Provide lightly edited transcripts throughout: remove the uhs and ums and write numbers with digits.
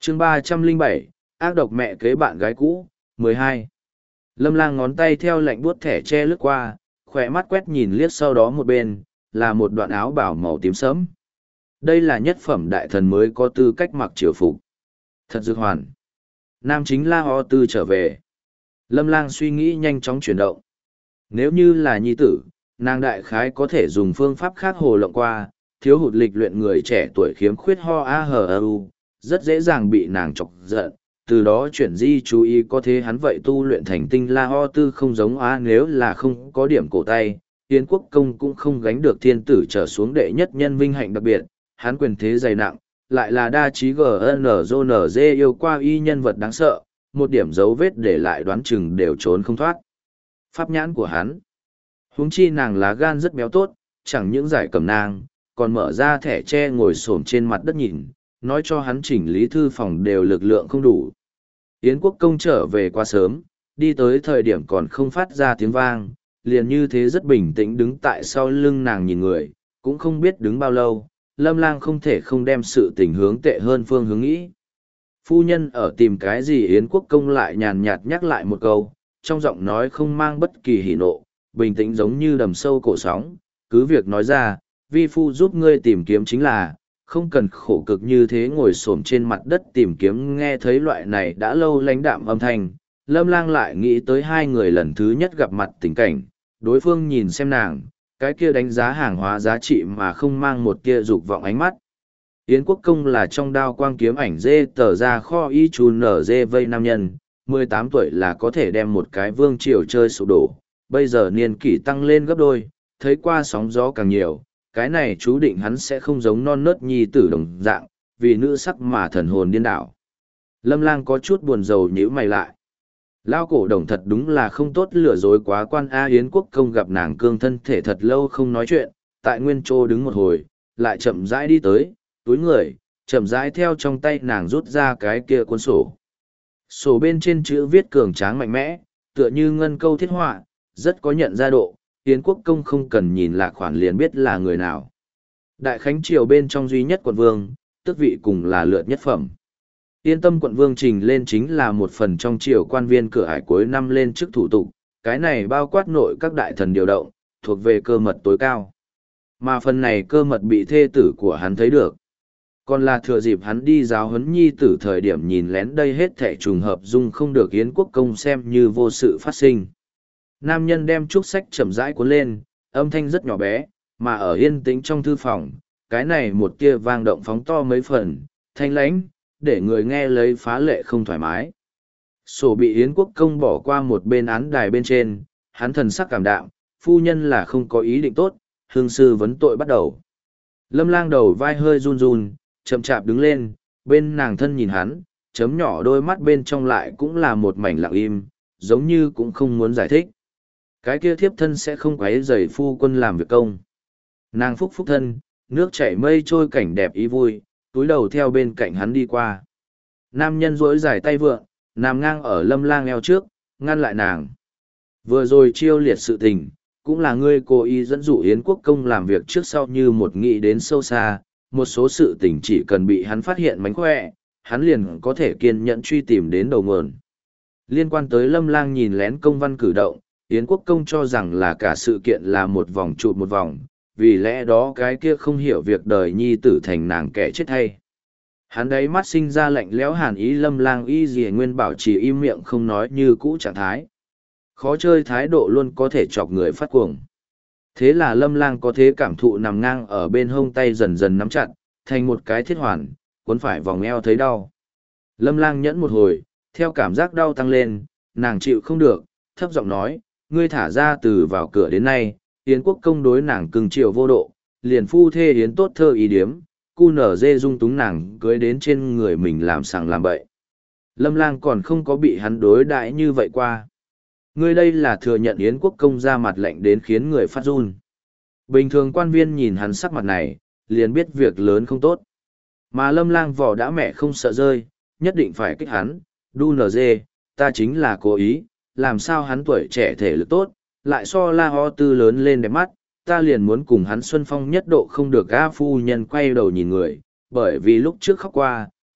chương 307, ác độc mẹ kế bạn gái cũ, 12. Lâm Lang ngón tay theo lạnh buốt thẻ che lướt qua, khỏe mắt quét nhìn liếc sau đó một bên, là một đoạn áo bảo màu tím sẫm. Đây là nhất phẩm đại thần mới có tư cách mặc triều phục. Thật dược hoàn. Nam chính La Ho Tư trở về. Lâm Lang suy nghĩ nhanh chóng chuyển động. Nếu như là nhi tử, nàng đại khái có thể dùng phương pháp khác hồ lộng qua, thiếu hụt lịch luyện người trẻ tuổi khiếm khuyết ho a hờ u, rất dễ dàng bị nàng chọc giận, từ đó chuyển di chú ý có thế hắn vậy tu luyện thành tinh La Ho Tư không giống á, nếu là không có điểm cổ tay, Yến Quốc Công cũng không gánh được thiên tử trở xuống đệ nhất nhân vinh hạnh đặc biệt, hắn quyền thế dày nặng, lại là đa trí GNZ yêu qua y nhân vật đáng sợ, một điểm dấu vết để lại đoán chừng đều trốn không thoát. Pháp nhãn của hắn. Huống chi nàng lá gan rất béo tốt, chẳng những giải cầm nàng, còn mở ra thẻ tre ngồi xổm trên mặt đất nhìn, nói cho hắn chỉnh lý thư phòng đều lực lượng không đủ. Yến Quốc Công trở về quá sớm, đi tới thời điểm còn không phát ra tiếng vang, liền như thế rất bình tĩnh đứng tại sau lưng nàng nhìn người, cũng không biết đứng bao lâu, Lâm Lang không thể không đem sự tình hướng tệ hơn phương hướng nghĩ. Phu nhân ở tìm cái gì? Yến Quốc Công lại nhàn nhạt nhắc lại một câu, trong giọng nói không mang bất kỳ hỉ nộ, bình tĩnh giống như đầm sâu cổ sóng, cứ việc nói ra, vi phu giúp ngươi tìm kiếm chính là, không cần khổ cực như thế ngồi xổm trên mặt đất tìm kiếm. Nghe thấy loại này đã lâu lãnh đạm âm thanh, Lâm Lang lại nghĩ tới hai người lần thứ nhất gặp mặt tình cảnh, đối phương nhìn xem nàng, cái kia đánh giá hàng hóa giá trị mà không mang một tia dục vọng ánh mắt. Yến Quốc Công là trong đao quang kiếm ảnh dê tờ ra kho y chú nở dê vây nam nhân, 18 tuổi là có thể đem một cái vương triều chơi sụp đổ, bây giờ niên kỷ tăng lên gấp đôi, thấy qua sóng gió càng nhiều, cái này chú định hắn sẽ không giống non nớt nhi tử đồng dạng, vì nữ sắc mà thần hồn điên đảo. Lâm Lang có chút buồn rầu nhíu mày lại. Lao cổ đồng thật đúng là không tốt lừa dối quá quan A. Yến Quốc Công gặp nàng cương thân thể thật lâu không nói chuyện, tại nguyên chỗ đứng một hồi, lại chậm rãi đi tới, túi người, chậm rãi theo trong tay nàng rút ra cái kia cuốn sổ. Sổ bên trên chữ viết cường tráng mạnh mẽ, tựa như ngân câu thiết họa, rất có nhận ra độ, Yến Quốc Công không cần nhìn lạc khoản liền biết là người nào. Đại Khánh Triều bên trong duy nhất quận vương, tước vị cùng là lượt nhất phẩm. Yên tâm quận vương trình lên chính là một phần trong triều quan viên cửa ải cuối năm lên chức thủ tục, cái này bao quát nội các đại thần điều động, thuộc về cơ mật tối cao. Mà phần này cơ mật bị thê tử của hắn thấy được. Còn là thừa dịp hắn đi giáo huấn nhi tử thời điểm nhìn lén đây hết thảy trùng hợp dung không được Yến Quốc Công xem như vô sự phát sinh. Nam nhân đem trúc sách chậm rãi cuốn lên, âm thanh rất nhỏ bé, mà ở yên tĩnh trong thư phòng, cái này một tia vang động phóng to mấy phần, thanh lãnh, để người nghe lấy phá lệ không thoải mái. Sổ bị Yến Quốc Công bỏ qua một bên án đài bên trên, hắn thần sắc cảm đạm, phu nhân là không có ý định tốt, hương sư vấn tội bắt đầu. Lâm Lang đầu vai hơi run run, chậm chạp đứng lên, bên nàng thân nhìn hắn, chấm nhỏ đôi mắt bên trong lại cũng là một mảnh lặng im, giống như cũng không muốn giải thích. Cái kia thiếp thân sẽ không quấy rầy phu quân làm việc công. Nàng phúc phúc thân, nước chảy mây trôi cảnh đẹp ý vui, túi đầu theo bên cạnh hắn đi qua. Nam nhân duỗi dài tay vượng, nằm ngang ở Lâm Lang eo trước, ngăn lại nàng. Vừa rồi chiêu liệt sự tình, cũng là ngươi cố ý dẫn dụ Yến Quốc Công làm việc trước sau như một nghĩ đến sâu xa, một số sự tình chỉ cần bị hắn phát hiện mánh khỏe, hắn liền có thể kiên nhẫn truy tìm đến đầu nguồn. Liên quan tới Lâm Lang nhìn lén công văn cử động, Yến Quốc Công cho rằng là cả sự kiện là một vòng chụp một vòng, vì lẽ đó cái kia không hiểu việc đời nhi tử thành nàng kẻ chết hay. Hắn đấy mắt sinh ra lạnh lẽo hàn ý. Lâm Lang y dì nguyên bảo trì im miệng không nói như cũ trạng thái. Khó chơi thái độ luôn có thể chọc người phát cuồng. Thế là Lâm Lang có thế cảm thụ nằm ngang ở bên hông tay dần dần nắm chặt, thành một cái thiết hoàn, cuốn phải vòng eo thấy đau. Lâm Lang nhẫn một hồi, theo cảm giác đau tăng lên, nàng chịu không được, thấp giọng nói, ngươi thả ra từ vào cửa đến nay, Yến Quốc Công đối nàng cưng chiều vô độ, liền phu thê Yến tốt thơ ý điếm, cu nở dê dung túng nàng cưới đến trên người mình làm sàng làm bậy. Lâm Lang còn không có bị hắn đối đãi như vậy qua. Ngươi đây là thừa nhận Yến Quốc Công ra mặt lạnh đến khiến người phát run. Bình thường quan viên nhìn hắn sắc mặt này, liền biết việc lớn không tốt. Mà Lâm Lang vỏ đã mẹ không sợ rơi, nhất định phải kích hắn, đu nở dê, ta chính là cố ý, làm sao hắn tuổi trẻ thể lực tốt, lại so La Ho Tư lớn lên đẹp mắt, ta liền muốn cùng hắn xuân phong nhất độ không được. A phu nhân quay đầu nhìn người, bởi vì lúc trước khóc qua,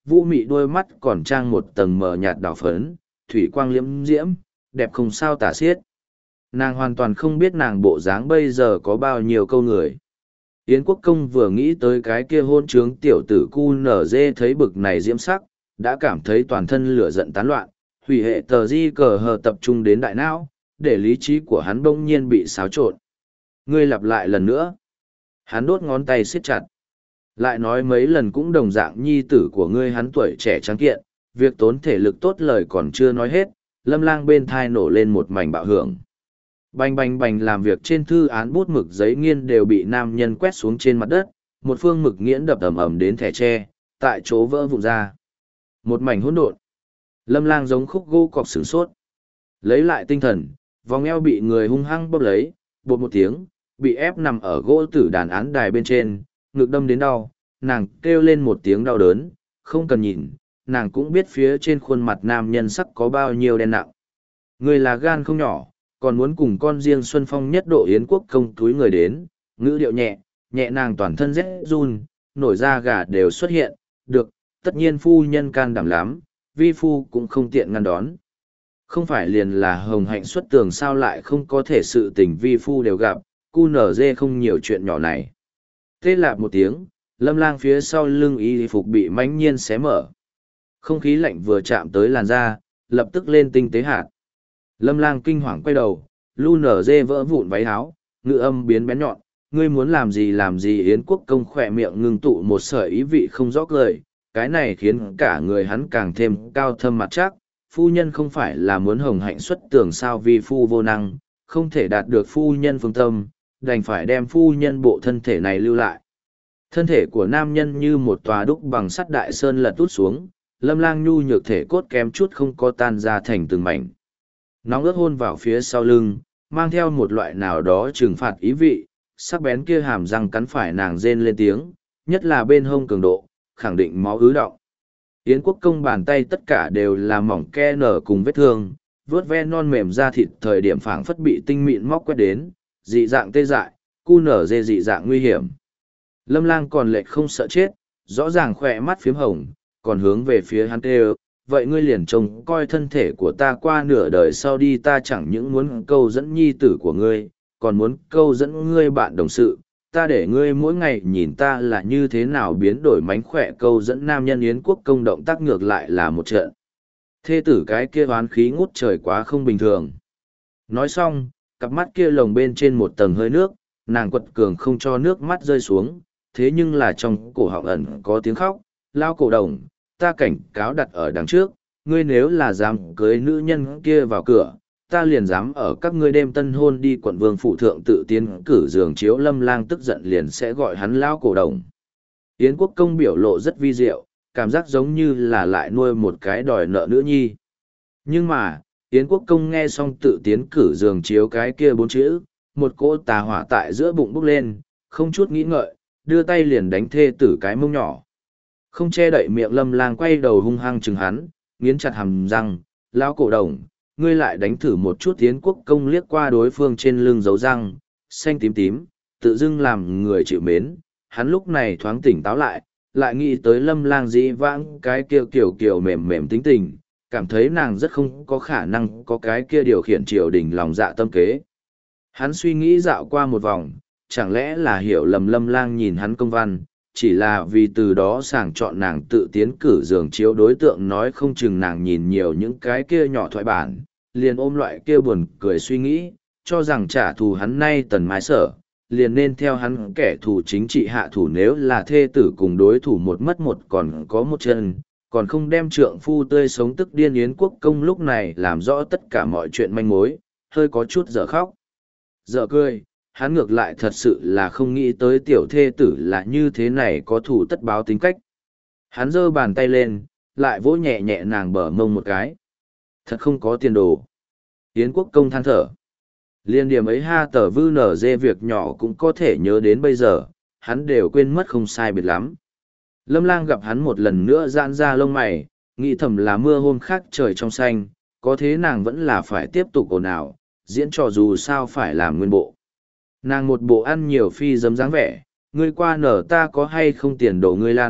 vũ mị đôi mắt còn trang một tầng mờ nhạt đỏ phấn, thủy quang liễm diễm, đẹp không sao tả xiết. Nàng hoàn toàn không biết nàng bộ dáng bây giờ có bao nhiêu câu người. Yến Quốc Công vừa nghĩ tới cái kia hôn trướng tiểu tử cu nở dê thấy bực này diễm sắc, đã cảm thấy toàn thân lửa giận tán loạn, hủy hệ tờ di cờ hờ tập trung đến đại não, để lý trí của hắn bỗng nhiên bị xáo trộn. Ngươi lặp lại lần nữa. Hắn đốt ngón tay siết chặt. Lại nói mấy lần cũng đồng dạng nhi tử của ngươi, hắn tuổi trẻ trắng kiện, việc tốn thể lực tốt lời còn chưa nói hết, Lâm Lang bên thai nổ lên một mảnh bạo hưởng. Bành bành bành, làm việc trên thư án bút mực giấy nghiên đều bị nam nhân quét xuống trên mặt đất, một phương mực nghiễn đập ầm ầm đến thẻ tre, tại chỗ vỡ vụn ra. Một mảnh hỗn độn. Lâm Lang giống khúc gỗ cọc sửng sốt. Lấy lại tinh thần, vòng eo bị người hung hăng bóp lấy, bột một tiếng, bị ép nằm ở gỗ tử đàn án đài bên trên, ngực đâm đến đau, nàng kêu lên một tiếng đau đớn, không cần nhìn, nàng cũng biết phía trên khuôn mặt nam nhân sắc có bao nhiêu đen nặng. Người là gan không nhỏ, còn muốn cùng con riêng Xuân Phong nhất độ Yến Quốc Công túi người đến, ngữ điệu nhẹ, nhẹ nàng toàn thân rét run, nổi da gà đều xuất hiện, được, tất nhiên phu nhân can đảm lắm, vi phu cũng không tiện ngăn đón. Không phải liền là hồng hạnh xuất tường sao lại không có thể sự tình vi phu đều gặp, cu nở dê không nhiều chuyện nhỏ này. Tê lạp một tiếng, Lâm Lang phía sau lưng y phục bị mãnh nhiên xé mở. Không khí lạnh vừa chạm tới làn da, lập tức lên tinh tế hạt. Lâm Lang kinh hoàng quay đầu, lu nở dê vỡ vụn váy áo, ngữ âm biến bén nhọn, ngươi muốn làm gì. Yến Quốc Công khỏe miệng ngưng tụ một sợi ý vị không rõ lời, cái này khiến cả người hắn càng thêm cao thâm mặt chắc. Phu nhân không phải là muốn hồng hạnh xuất tường sao, vì phu vô năng, không thể đạt được phu nhân phương tâm, đành phải đem phu nhân bộ thân thể này lưu lại. Thân thể của nam nhân như một tòa đúc bằng sắt đại sơn lật tút xuống, Lâm Lang nhu nhược thể cốt kém chút không có tan ra thành từng mảnh. Nóng ướt hôn vào phía sau lưng, mang theo một loại nào đó trừng phạt ý vị, sắc bén kia hàm răng cắn phải nàng rên lên tiếng, nhất là bên hông cường độ, khẳng định máu ứ đọng. Yến Quốc Công bàn tay tất cả đều là mỏng ke nở cùng vết thương, vớt ve non mềm da thịt thời điểm phảng phất bị tinh mịn móc quét đến, dị dạng tê dại, cu nở dê dị dạng nguy hiểm. Lâm Lang còn lệch không sợ chết, rõ ràng khỏe mắt phiếm hồng, còn hướng về phía hắn kêu, vậy ngươi liền trông coi thân thể của ta qua nửa đời sau đi, ta chẳng những muốn câu dẫn nhi tử của ngươi, còn muốn câu dẫn ngươi bạn đồng sự, ta để ngươi mỗi ngày nhìn ta là như thế nào biến đổi mánh khỏe câu dẫn nam nhân. Yến Quốc Công động tác ngược lại là một trận. Thê tử cái kia oán khí ngút trời quá không bình thường. Nói xong, cặp mắt kia lồng bên trên một tầng hơi nước, nàng quật cường không cho nước mắt rơi xuống, thế nhưng là trong cổ họng ẩn có tiếng khóc, lao cổ đồng, ta cảnh cáo đặt ở đằng trước, ngươi nếu là dám cưới nữ nhân kia vào cửa, ta liền dám ở các ngươi đêm tân hôn đi quận vương phụ thượng tự tiến cử giường chiếu. Lâm Lang tức giận liền sẽ gọi hắn lao cổ đồng. Yến Quốc Công biểu lộ rất vi diệu, cảm giác giống như là lại nuôi một cái đòi nợ nữ nhi. Nhưng mà, Yến Quốc Công nghe xong tự tiến cử giường chiếu cái kia 4 chữ, một cỗ tà hỏa tại giữa bụng bốc lên, không chút nghĩ ngợi, đưa tay liền đánh thê tử cái mông nhỏ. Không che đậy miệng, Lâm Lang quay đầu hung hăng chừng hắn, nghiến chặt hàm răng, lao cổ đồng, ngươi lại đánh thử một chút. Yến Quốc Công liếc qua đối phương trên lưng dấu răng, xanh tím tím, tự dưng làm người chịu mến. Hắn lúc này thoáng tỉnh táo lại nghĩ tới Lâm Lang dĩ vãng cái kia kiểu mềm mềm tính tình, cảm thấy nàng rất không có khả năng có cái kia điều khiển triều đình lòng dạ tâm kế. Hắn suy nghĩ dạo qua một vòng, chẳng lẽ là hiểu lầm Lâm Lang nhìn hắn công văn, chỉ là vì từ đó sàng chọn nàng tự tiến cử giường chiếu đối tượng, nói không chừng nàng nhìn nhiều những cái kia nhỏ thoại bản, liền ôm loại kia buồn cười suy nghĩ, cho rằng trả thù hắn nay tần mái sở, liền nên theo hắn kẻ thù chính trị hạ thủ. Nếu là thê tử cùng đối thủ một mất một còn có một chân, còn không đem trượng phu tươi sống tức điên. Yến Quốc Công lúc này làm rõ tất cả mọi chuyện manh mối, hơi có chút dở khóc dở cười. Hắn ngược lại thật sự là không nghĩ tới tiểu thê tử là như thế này, có thủ tất báo tính cách. Hắn giơ bàn tay lên, lại vỗ nhẹ nhẹ nàng bờ mông một cái. Thật không có tiền đồ. Yến Quốc Công than thở. Liên điểm ấy ha tờ vư nở dê việc nhỏ cũng có thể nhớ đến bây giờ, hắn đều quên mất không sai biệt lắm. Lâm Lang gặp hắn một lần nữa giãn ra lông mày, nghĩ thầm là mưa hôm khác trời trong xanh, có thế nàng vẫn là phải tiếp tục ồn ào, diễn trò dù sao phải làm nguyên bộ. Nàng một bộ ăn nhiều phi dấm dáng vẻ, ngươi qua nở ta có hay không tiền đổ ngươi lăn,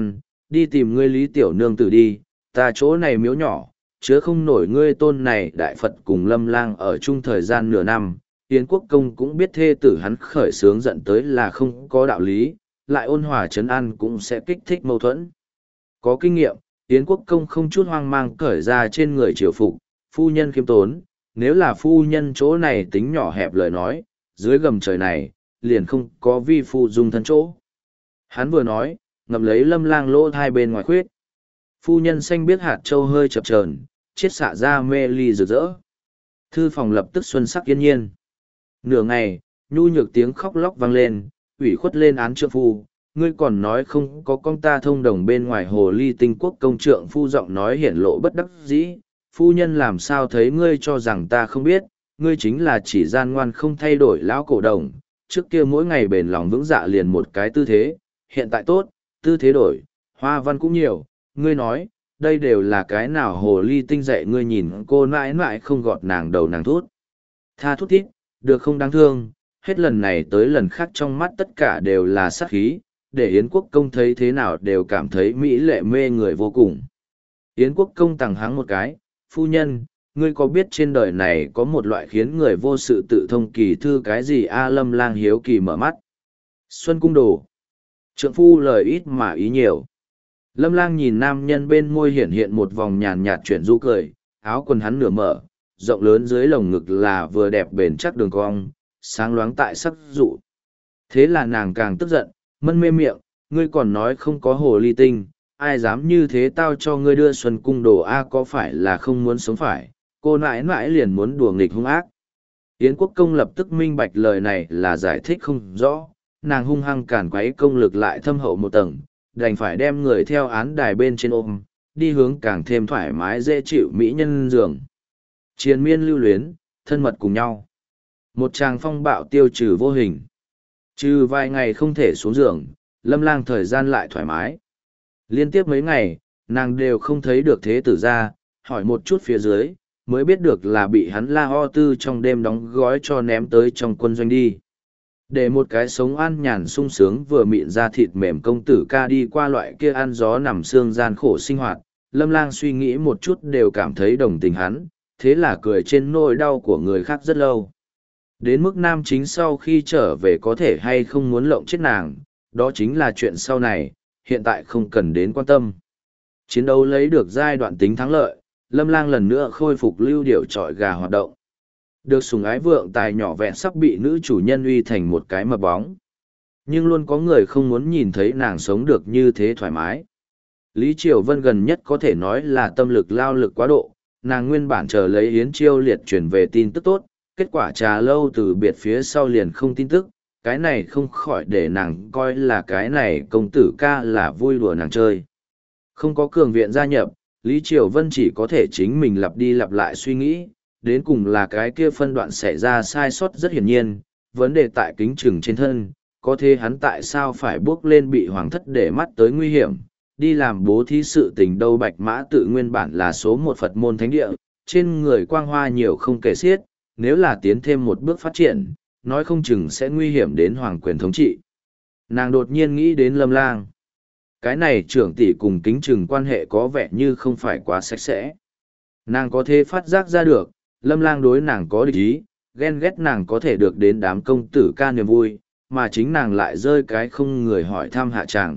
đi tìm ngươi Lý Tiểu Nương tử đi, ta chỗ này miếu nhỏ, chứa không nổi ngươi tôn này đại Phật cùng Lâm Lang ở chung thời gian nửa năm. Yến Quốc Công cũng biết thê tử hắn khởi sướng giận tới là không có đạo lý, lại ôn hòa trấn an cũng sẽ kích thích mâu thuẫn. Có kinh nghiệm, Yến Quốc Công không chút hoang mang cởi ra trên người triều phục, phu nhân khiêm tốn, nếu là phu nhân chỗ này tính nhỏ hẹp lời nói, dưới gầm trời này, liền không có vi phu dung thân chỗ. Hắn vừa nói, ngậm lấy Lâm Lang lỗ hai bên ngoài khuyết. Phu nhân xanh biết hạt châu hơi chập chờn, chiết xạ ra mê ly rực rỡ. Thư phòng lập tức xuân sắc yên nhiên. Nửa ngày, nhu nhược tiếng khóc lóc vang lên, ủy khuất lên án trượng phu, ngươi còn nói không có con ta thông đồng bên ngoài hồ ly tinh Quốc Công trượng phu giọng nói hiển lộ bất đắc dĩ, phu nhân làm sao thấy ngươi cho rằng ta không biết, ngươi chính là chỉ gian ngoan không thay đổi lão cổ đồng, trước kia mỗi ngày bền lòng vững dạ liền một cái tư thế, hiện tại tốt, tư thế đổi, hoa văn cũng nhiều, ngươi nói, đây đều là cái nào hồ ly tinh dạy ngươi nhìn cô mãi mãi không gọt nàng đầu nàng thút. Tha thút thít, được không đáng thương, hết lần này tới lần khác trong mắt tất cả đều là sát khí, để Yến Quốc Công thấy thế nào đều cảm thấy mỹ lệ mê người vô cùng. Yến Quốc Công tằng hắng một cái, phu nhân, ngươi có biết trên đời này có một loại khiến người vô sự tự thông kỳ thư cái gì a? Lâm Lang hiếu kỳ mở mắt. Xuân cung đồ. Trượng phu lời ít mà ý nhiều. Lâm Lang nhìn nam nhân bên môi hiện hiện một vòng nhàn nhạt chuyển du cười, áo quần hắn nửa mở, rộng lớn dưới lồng ngực là vừa đẹp bền chắc đường cong, sáng loáng tại sắc dụ. Thế là nàng càng tức giận, mân mê miệng, ngươi còn nói không có hồ ly tinh, ai dám như thế tao cho ngươi đưa xuân cung đồ a? Có phải là không muốn sống phải, cô nãi nãi liền muốn đùa nghịch hung ác. Yến Quốc Công lập tức minh bạch lời này là giải thích không rõ, nàng hung hăng cản quấy công lực lại thâm hậu một tầng, đành phải đem người theo án đài bên trên ôm, đi hướng càng thêm thoải mái dễ chịu mỹ nhân giường. Triền miên lưu luyến, thân mật cùng nhau. Một tràng phong bạo tiêu trừ vô hình. Trừ vài ngày không thể xuống giường, Lâm Lang thời gian lại thoải mái. Liên tiếp mấy ngày, nàng đều không thấy được thế tử ra, hỏi một chút phía dưới, mới biết được là bị hắn La Ho Tư trong đêm đóng gói cho ném tới trong quân doanh đi. Để một cái sống an nhàn sung sướng vừa mịn ra thịt mềm công tử ca đi qua loại kia ăn gió nằm xương gian khổ sinh hoạt, Lâm Lang suy nghĩ một chút đều cảm thấy đồng tình hắn, thế là cười trên nỗi đau của người khác rất lâu. Đến mức nam chính sau khi trở về có thể hay không muốn lộng chết nàng, đó chính là chuyện sau này, hiện tại không cần đến quan tâm. Chiến đấu lấy được giai đoạn tính thắng lợi, Lâm Lang lần nữa khôi phục lưu điểu trọi gà hoạt động. Được sủng ái vượng tài nhỏ vẹn sắp bị nữ chủ nhân uy thành một cái mập bóng. Nhưng luôn có người không muốn nhìn thấy nàng sống được như thế thoải mái. Lý Triều Vân gần nhất có thể nói là tâm lực lao lực quá độ, nàng nguyên bản chờ lấy Yến Chiêu Liệt chuyển về tin tức tốt, kết quả trà lâu từ biệt phía sau liền không tin tức, cái này không khỏi để nàng coi là cái này công tử ca là vui đùa nàng chơi. Không có cường viện gia nhập, Lý Triều Vân chỉ có thể chính mình lặp đi lặp lại suy nghĩ, đến cùng là cái kia phân đoạn xảy ra sai sót rất hiển nhiên, vấn đề tại kính trừng trên thân, có thế hắn tại sao phải bước lên bị hoàng thất để mắt tới nguy hiểm, đi làm bố thí sự tình đâu. Bạch Mã tự nguyên bản là số một Phật môn thánh địa, trên người quang hoa nhiều không kể xiết, nếu là tiến thêm một bước phát triển, nói không chừng sẽ nguy hiểm đến hoàng quyền thống trị. Nàng đột nhiên nghĩ đến Lâm Lang. Cái này trưởng tỷ cùng kính trừng quan hệ có vẻ như không phải quá sạch sẽ. Nàng có thể phát giác ra được, Lâm Lang đối nàng có địch ý, ghen ghét nàng có thể được đến đám công tử ca niềm vui, mà chính nàng lại rơi cái không người hỏi thăm hạ tràng.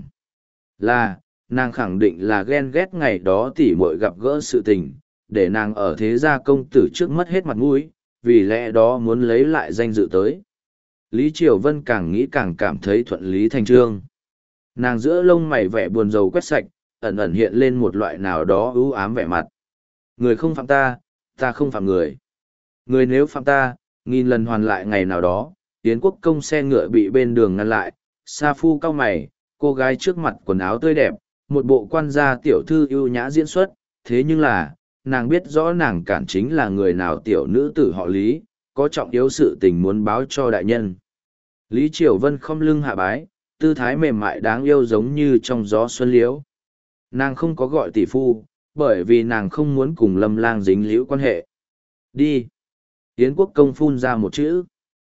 Là, nàng khẳng định là ghen ghét ngày đó tỉ muội gặp gỡ sự tình, để nàng ở thế gia công tử trước mất hết mặt mũi, vì lẽ đó muốn lấy lại danh dự tới. Lý Triều Vân càng nghĩ càng cảm thấy thuận lý thành trương. Nàng giữa lông mày vẻ buồn rầu quét sạch, ẩn ẩn hiện lên một loại nào đó ưu ám vẻ mặt. Người không phạm ta, ta không phạm người. Người nếu phạm ta, nghìn lần hoàn lại ngày nào đó, Yến Quốc Công xe ngựa bị bên đường ngăn lại, sa phu cau mày, cô gái trước mặt quần áo tươi đẹp, một bộ quan gia tiểu thư ưu nhã diễn xuất, thế nhưng là, nàng biết rõ nàng cản chính là người nào tiểu nữ tử họ Lý, có trọng yếu sự tình muốn báo cho đại nhân. Lý Triều Vân không lưng hạ bái, tư thái mềm mại đáng yêu giống như trong gió xuân liễu. Nàng không có gọi tỷ phu, bởi vì nàng không muốn cùng Lâm Lang dính liễu quan hệ. Đi. Yến Quốc Công phun ra một chữ.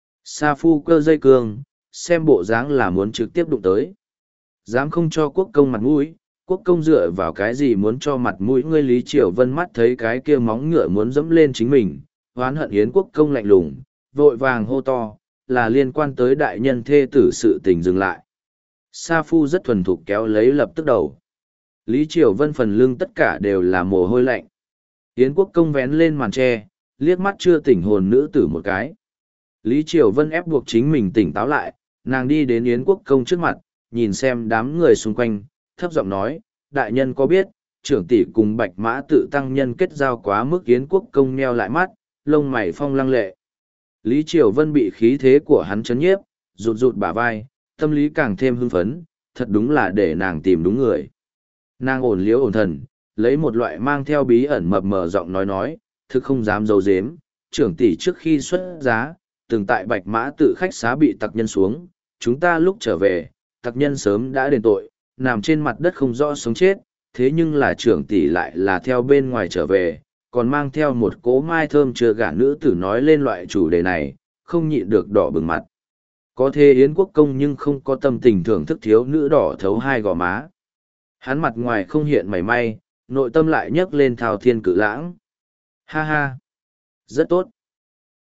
Sa phu cơ dây cương, xem bộ dáng là muốn trực tiếp đụng tới. Dám không cho Quốc Công mặt mũi, Quốc công dựa vào cái gì muốn cho mặt mũi ngươi? Lý Triều Vân mắt thấy cái kia móng ngựa muốn dẫm lên chính mình, oán hận Yến quốc công lạnh lùng, vội vàng hô to, là liên quan tới đại nhân thê tử sự tình dừng lại. Sa Phu rất thuần thục kéo lấy lập tức đầu. Lý Triều Vân phần lưng tất cả đều là mồ hôi lạnh. Yến quốc công vén lên màn tre, liếc mắt chưa tỉnh hồn nữ tử một cái. Lý Triều Vân ép buộc chính mình tỉnh táo lại, nàng đi đến Yến quốc công trước mặt, nhìn xem đám người xung quanh, thấp giọng nói, đại nhân có biết, trưởng tỷ cùng bạch mã tự tăng nhân kết giao quá mức? Yến quốc công nheo lại mắt, lông mày phong lăng lệ. Lý Triều Vân bị khí thế của hắn chấn nhiếp, rụt rụt bả vai, tâm lý càng thêm hưng phấn, thật đúng là để nàng tìm đúng người. Nàng ổn liếu ổn thần, lấy một loại mang theo bí ẩn mập mờ giọng nói, thực không dám giấu giếm, trưởng tỷ trước khi xuất giá, từng tại bạch mã tự khách xá bị tặc nhân xuống, chúng ta lúc trở về, tặc nhân sớm đã đền tội, nằm trên mặt đất không rõ sống chết, thế nhưng là trưởng tỷ lại là theo bên ngoài trở về, còn mang theo một cỗ mai thơm chưa gả nữ tử. Nói lên loại chủ đề này, không nhịn được đỏ bừng mặt. Có thế Yến quốc công nhưng không có tâm tình thưởng thức thiếu nữ đỏ thấu hai gò má. Hắn mặt ngoài không hiện mảy may, nội tâm lại nhấc lên thao thiên cự lãng. Ha ha! Rất tốt!